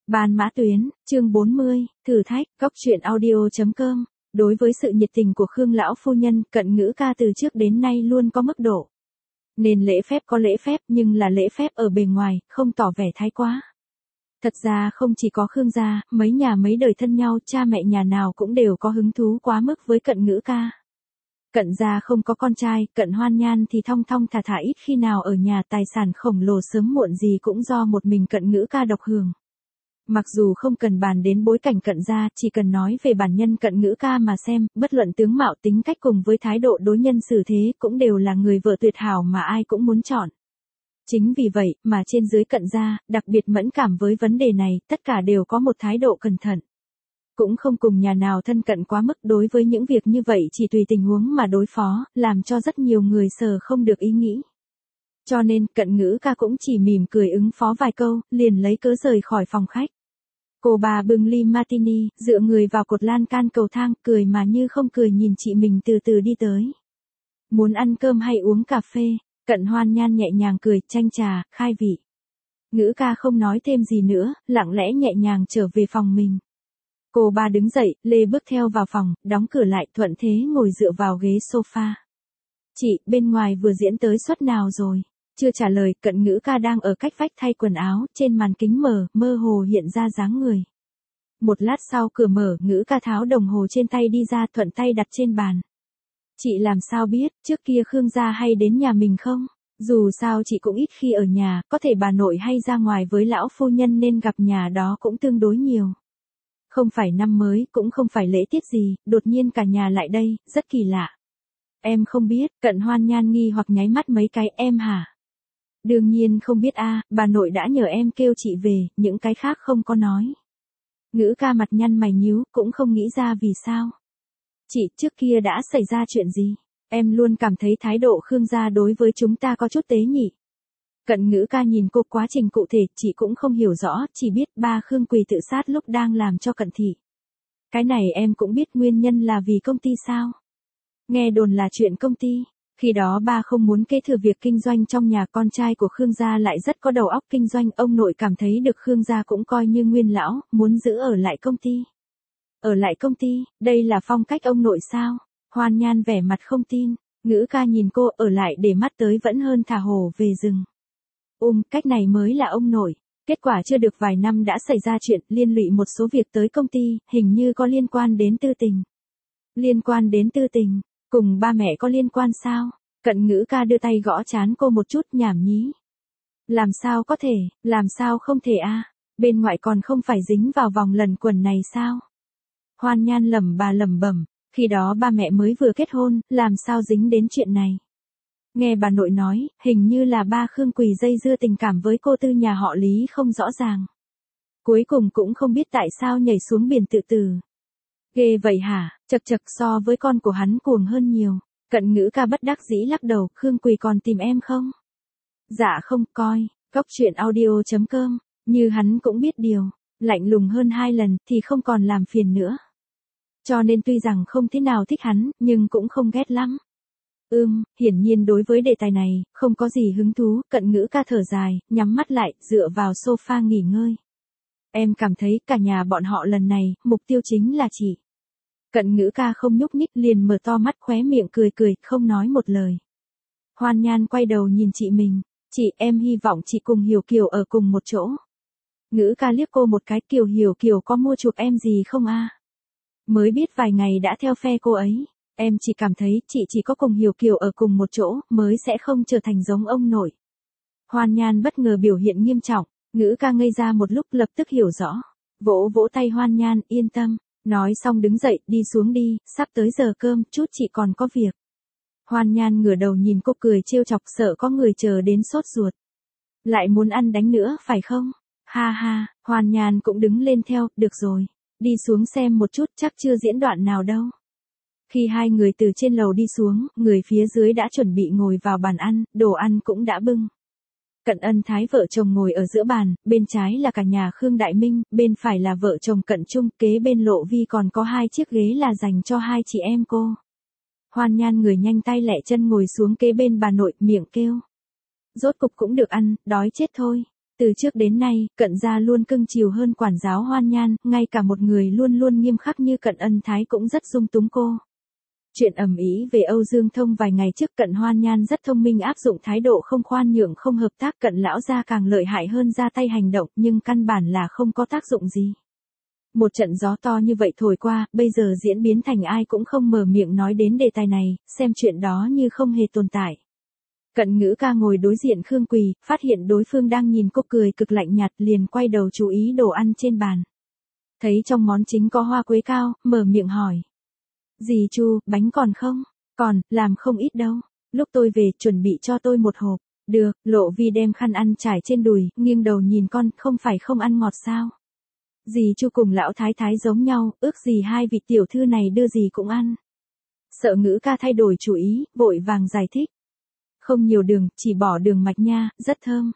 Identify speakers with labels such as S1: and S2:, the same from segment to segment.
S1: Ban Mã Tuyến, chương 40, thử thách, góc truyện audio.com. Đối với sự nhiệt tình của Khương lão phu nhân, Cận Ngữ ca từ trước đến nay luôn có mức độ. Nên lễ phép có lễ phép nhưng là lễ phép ở bề ngoài, không tỏ vẻ thái quá. Thật ra không chỉ có Khương gia, mấy nhà mấy đời thân nhau, cha mẹ nhà nào cũng đều có hứng thú quá mức với Cận Ngữ ca. Cận gia không có con trai, Cận Hoan Nhan thì thong thong thả thả ít khi nào ở nhà, tài sản khổng lồ sớm muộn gì cũng do một mình Cận Ngữ ca độc hưởng. Mặc dù không cần bàn đến bối cảnh Cận gia, chỉ cần nói về bản nhân Cận Ngữ ca mà xem, bất luận tướng mạo tính cách cùng với thái độ đối nhân xử thế cũng đều là người vợ tuyệt hảo mà ai cũng muốn chọn. Chính vì vậy mà trên dưới Cận gia, đặc biệt mẫn cảm với vấn đề này, tất cả đều có một thái độ cẩn thận. Cũng không cùng nhà nào thân cận quá mức, đối với những việc như vậy chỉ tùy tình huống mà đối phó, làm cho rất nhiều người sờ không được ý nghĩ. Cho nên, Cận Ngữ ca cũng chỉ mỉm cười ứng phó vài câu, liền lấy cớ rời khỏi phòng khách. Cô bà bưng ly martini, dựa người vào cột lan can cầu thang, cười mà như không cười nhìn chị mình từ từ đi tới. Muốn ăn cơm hay uống cà phê? Cận Hoan Nhan nhẹ nhàng cười, chanh trà, khai vị. Ngữ ca không nói thêm gì nữa, lặng lẽ nhẹ nhàng trở về phòng mình. Cô ba đứng dậy, lê bước theo vào phòng, đóng cửa lại, thuận thế ngồi dựa vào ghế sofa. Chị, bên ngoài vừa diễn tới suất nào rồi? Chưa trả lời, Cận Ngữ ca đang ở cách vách thay quần áo, trên màn kính mở, mơ hồ hiện ra dáng người. Một lát sau cửa mở, Ngữ ca tháo đồng hồ trên tay đi ra, thuận tay đặt trên bàn. Chị làm sao biết, trước kia Khương gia hay đến nhà mình không? Dù sao chị cũng ít khi ở nhà, có thể bà nội hay ra ngoài với lão phu nhân nên gặp nhà đó cũng tương đối nhiều. Không phải năm mới, cũng không phải lễ tiết gì, đột nhiên cả nhà lại đây, rất kỳ lạ. Em không biết, Cận Hoan Nhan nghi hoặc nháy mắt mấy cái, em hả? Đương nhiên không biết a, bà nội đã nhờ em kêu chị về, những cái khác không có nói. Ngữ ca mặt nhăn mày nhíu, cũng không nghĩ ra vì sao. Chị, trước kia đã xảy ra chuyện gì? Em luôn cảm thấy thái độ Khương gia đối với chúng ta có chút tế nhị. Cận Ngữ ca nhìn cô, quá trình cụ thể, chị cũng không hiểu rõ, chỉ biết ba Khương Quỳ tự sát lúc đang làm cho Cận thị. Cái này em cũng biết, nguyên nhân là vì công ty sao? Nghe đồn là chuyện công ty. Khi đó ba không muốn kế thừa việc kinh doanh trong nhà, con trai của Khương gia lại rất có đầu óc kinh doanh, ông nội cảm thấy được Khương gia cũng coi như nguyên lão, muốn giữ ở lại công ty. Ở lại công ty, đây là phong cách ông nội sao? Hoan Nhan vẻ mặt không tin, Ngữ ca nhìn cô, ở lại để mắt tới vẫn hơn thả hổ về rừng. Cách này mới là ông nội. Kết quả chưa được vài năm đã xảy ra chuyện, liên lụy một số việc tới công ty, hình như có liên quan đến tư tình. Liên quan đến tư tình? Cùng ba mẹ có liên quan sao? Cận Ngữ ca đưa tay gõ trán cô một chút, nhảm nhí. Làm sao có thể, làm sao không thể a? Bên ngoại còn không phải dính vào vòng luẩn quẩn này sao? Hoan Nhan lẩm bẩm, khi đó ba mẹ mới vừa kết hôn, làm sao dính đến chuyện này? Nghe bà nội nói, hình như là ba Khương Quỳ dây dưa tình cảm với cô tư nhà họ Lý không rõ ràng. Cuối cùng cũng không biết tại sao nhảy xuống biển tự tử. Ghê vậy hả? Chật chật, so với con của hắn cuồng hơn nhiều. Cận Ngữ ca bất đắc dĩ lắc đầu, Khương Quỳ còn tìm em không? Dạ không, coi, góc truyện audio.com, như hắn cũng biết điều, lạnh lùng hơn 2 lần thì không còn làm phiền nữa. Cho nên tuy rằng không thế nào thích hắn, nhưng cũng không ghét lắm. Hiển nhiên đối với đề tài này, không có gì hứng thú, Cận Ngữ ca thở dài, nhắm mắt lại, dựa vào sofa nghỉ ngơi. Em cảm thấy cả nhà bọn họ lần này, mục tiêu chính là chị. Cận Ngữ ca không nhúc nhích, liền mở to mắt, khóe miệng cười, không nói một lời. Hoan Nhan quay đầu nhìn chị mình, chị, em hy vọng chị cùng Hiểu Kiều ở cùng một chỗ. Ngữ ca liếc cô một cái, Hiểu Kiều có mua chuộc em gì không a? Mới biết vài ngày đã theo phe cô ấy. Em chỉ cảm thấy chị chỉ có cùng Hiểu Kiều ở cùng một chỗ mới sẽ không trở thành giống ông nội. Hoan Nhan bất ngờ biểu hiện nghiêm trọng, Ngữ ca ngây ra một lúc, lập tức hiểu rõ. Vỗ vỗ tay Hoan Nhan, yên tâm. Nói xong đứng dậy, đi xuống đi, sắp tới giờ cơm, chút chị còn có việc. Hoan Nhan ngửa đầu nhìn cô, cười trêu chọc, sợ có người chờ đến sốt ruột. Lại muốn ăn đánh nữa phải không? Ha ha, Hoan Nhan cũng đứng lên theo, được rồi. Đi xuống xem một chút, chắc chưa diễn đoạn nào đâu. Khi hai người từ trên lầu đi xuống, người phía dưới đã chuẩn bị ngồi vào bàn ăn, đồ ăn cũng đã bưng. Cận Ân Thái vợ chồng ngồi ở giữa bàn, bên trái là cả nhà Khương Đại Minh, bên phải là vợ chồng Cận Trung, kế bên Lộ Vi còn có 2 chiếc ghế là dành cho 2 chị em cô. Hoan Nhan người nhanh tay lẹ chân ngồi xuống kế bên bà nội, miệng kêu. Rốt cục cũng được ăn, đói chết thôi. Từ trước đến nay, Cận gia luôn cưng chiều hơn quản giáo Hoan Nhan, ngay cả một người luôn luôn nghiêm khắc như Cận Ân Thái cũng rất dung túng cô. Chuyện ầm ĩ về Âu Dương Thông vài ngày trước, Cận Hoan Nhan rất thông minh áp dụng thái độ không khoan nhượng không hợp tác, Cận lão gia càng lợi hại hơn ra tay hành động, nhưng căn bản là không có tác dụng gì. Một trận gió to như vậy thổi qua, bây giờ diễn biến thành ai cũng không mở miệng nói đến đề tài này, xem chuyện đó như không hề tồn tại. Cận Ngữ Ca ngồi đối diện Khương Quỳ, phát hiện đối phương đang nhìn cô cười cực lạnh nhạt, liền quay đầu chú ý đồ ăn trên bàn. Thấy trong món chính có hoa quế cao, mở miệng hỏi. Dì Chu, bánh còn không? Còn, làm không ít đâu. Lúc tôi về, chuẩn bị cho tôi một hộp. Được, Lộ Vi đem khăn ăn trải trên đùi, nghiêng đầu nhìn con, không phải không ăn ngọt sao? Dì Chu cùng lão thái thái giống nhau, ước gì hai vị tiểu thư này đưa gì cũng ăn. Sợ Ngữ Ca thay đổi chủ ý, vội vàng giải thích. Không nhiều đường, chỉ bỏ đường mạch nha, rất thơm.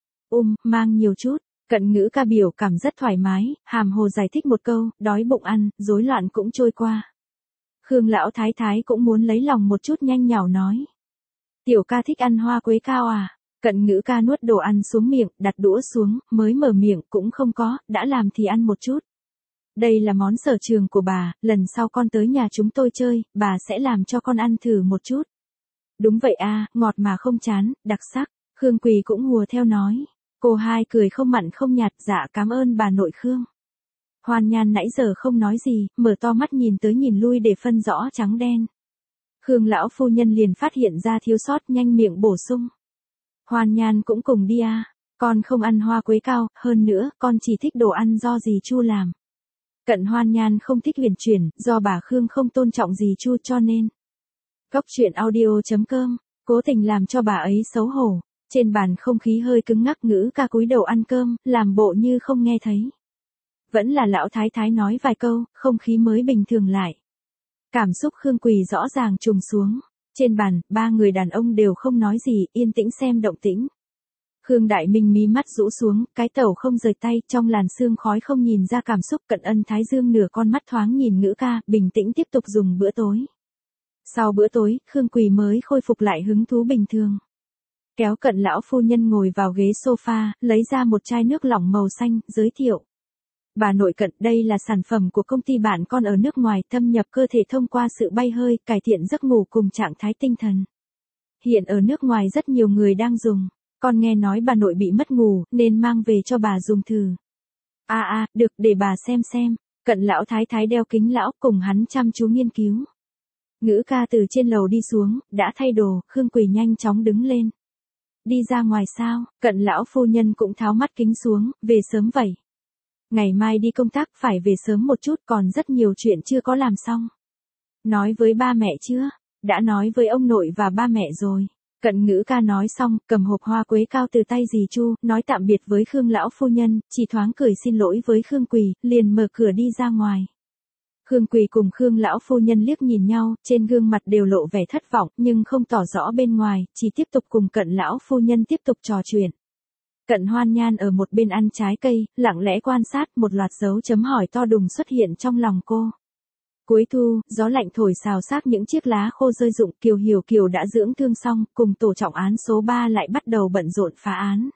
S1: Mang nhiều chút. Cận Ngữ Ca biểu cảm rất thoải mái, hàm hồ giải thích một câu, đói bụng ăn, rối loạn cũng trôi qua. Khương lão thái thái cũng muốn lấy lòng một chút, nhanh nhảu nói. Tiểu ca thích ăn hoa quế cao à? Cận Ngữ Ca nuốt đồ ăn xuống miệng, đặt đũa xuống, mới mở miệng cũng không có, đã làm thì ăn một chút. Đây là món sở trường của bà, lần sau con tới nhà chúng tôi chơi, bà sẽ làm cho con ăn thử một chút. Đúng vậy à, ngọt mà không chán, đặc sắc. Khương Quỳ cũng hùa theo nói. Cô hai cười không mặn không nhạt, dạ cảm ơn bà nội Khương. Hoan Nhan nãy giờ không nói gì, mở to mắt nhìn tới nhìn lui để phân rõ trắng đen. Khương lão phu nhân liền phát hiện ra thiếu sót, nhanh miệng bổ sung. Hoan Nhan cũng cùng đi à, con không ăn hoa quế cao, hơn nữa, con chỉ thích đồ ăn do dì Chu làm. Cận Hoan Nhan không thích huyền chuyển, do bà Khương không tôn trọng dì Chu cho nên. Góc truyện audio.com, cố tình làm cho bà ấy xấu hổ. Trên bàn không khí hơi cứng ngắc, Ngữ Ca cúi đầu ăn cơm, làm bộ như không nghe thấy. Vẫn là lão thái thái nói vài câu, không khí mới bình thường lại. Cảm xúc Khương Quỳ rõ ràng trùng xuống. Trên bàn, ba người đàn ông đều không nói gì, yên tĩnh xem động tĩnh. Khương Đại Minh mí mắt rũ xuống, cái tẩu không rời tay, trong làn sương khói không nhìn ra cảm xúc. Cận Ân Thái dương nửa con mắt thoáng nhìn Ngữ Ca, bình tĩnh tiếp tục dùng bữa tối. Sau bữa tối, Khương Quỳ mới khôi phục lại hứng thú bình thường. Kéo Cận lão phu nhân ngồi vào ghế sofa, lấy ra một chai nước lỏng màu xanh, giới thiệu. Bà nội Cận, đây là sản phẩm của công ty bạn con ở nước ngoài, thâm nhập cơ thể thông qua sự bay hơi, cải thiện giấc ngủ cùng trạng thái tinh thần. Hiện ở nước ngoài rất nhiều người đang dùng. Con nghe nói bà nội bị mất ngủ, nên mang về cho bà dùng thử. Được, để bà xem. Cận lão thái thái đeo kính lão, cùng hắn chăm chú nghiên cứu. Ngữ Ca từ trên lầu đi xuống, đã thay đồ, Khương Quỳ nhanh chóng đứng lên. Đi ra ngoài sao? Cận lão phu nhân cũng tháo mắt kính xuống, về sớm vậy. Ngày mai đi công tác phải về sớm một chút, còn rất nhiều chuyện chưa có làm xong. Nói với ba mẹ chưa? Đã nói với ông nội và ba mẹ rồi. Cận Ngữ Ca nói xong, cầm hộp hoa quế cao từ tay dì Chu, nói tạm biệt với Khương lão phu nhân, chỉ thoáng cười xin lỗi với Khương Quỳ, liền mở cửa đi ra ngoài. Khương Quỳ cùng Khương lão phu nhân liếc nhìn nhau, trên gương mặt đều lộ vẻ thất vọng, nhưng không tỏ rõ bên ngoài, chỉ tiếp tục cùng Cận lão phu nhân tiếp tục trò chuyện. Cận Hoan Nhan ở một bên ăn trái cây, lặng lẽ quan sát, một loạt dấu chấm hỏi to đùng xuất hiện trong lòng cô. Cuối thu, gió lạnh thổi xào xạc những chiếc lá khô rơi rụng, Kiều Hiểu Kiều đã dưỡng thương xong, cùng tổ trọng án số 3 lại bắt đầu bận rộn phá án.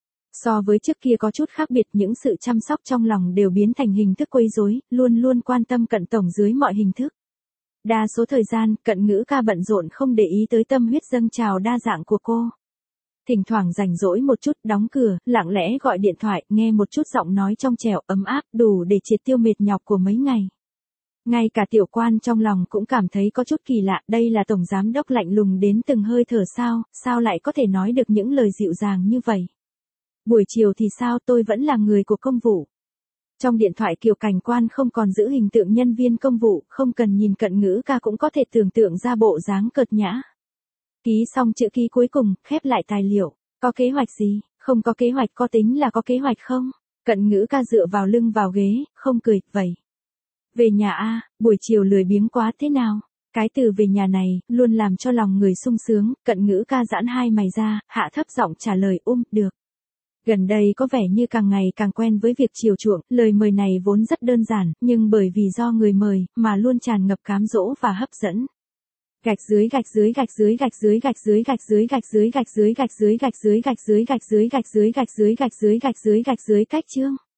S1: So với trước kia có chút khác biệt, những sự chăm sóc trong lòng đều biến thành hình thức quấy rối, luôn luôn quan tâm Cận tổng dưới mọi hình thức. Đa số thời gian, Cận Ngữ Ca bận rộn không để ý tới tâm huyết dâng trào đa dạng của cô. Thỉnh thoảng rảnh rỗi một chút, đóng cửa, lặng lẽ gọi điện thoại, nghe một chút giọng nói trong trẻo ấm áp, đủ để triệt tiêu mệt nhọc của mấy ngày. Ngay cả tiểu quan trong lòng cũng cảm thấy có chút kỳ lạ, đây là tổng giám đốc lạnh lùng đến từng hơi thở sao lại có thể nói được những lời dịu dàng như vậy. Buổi chiều thì sao, tôi vẫn là người của công vụ. Trong điện thoại Kiều Cảnh Quan không còn giữ hình tượng nhân viên công vụ, không cần nhìn Cận Ngữ Ca cũng có thể tưởng tượng ra bộ dáng cợt nhã. Ký xong chữ ký cuối cùng, khép lại tài liệu. Có kế hoạch gì? Không có kế hoạch, có tính là có kế hoạch không? Cận Ngữ Ca dựa vào lưng vào ghế, không cười, vậy. Về nhà buổi chiều lười biếng quá thế nào? Cái từ về nhà này, luôn làm cho lòng người sung sướng. Cận Ngữ Ca giãn hai mày ra, hạ thấp giọng trả lời được. Gần đây có vẻ như càng ngày càng quen với việc chiều chuộng, lời mời này vốn rất đơn giản, nhưng bởi vì do người mời, mà luôn tràn ngập cám dỗ và hấp dẫn. gạch dưới gạch dưới gạch dưới gạch dưới gạch dưới gạch dưới gạch dưới gạch dưới gạch dưới gạch dưới gạch dưới gạch dưới gạch dưới gạch dưới gạch dưới gạch dưới gạch dưới cách chương.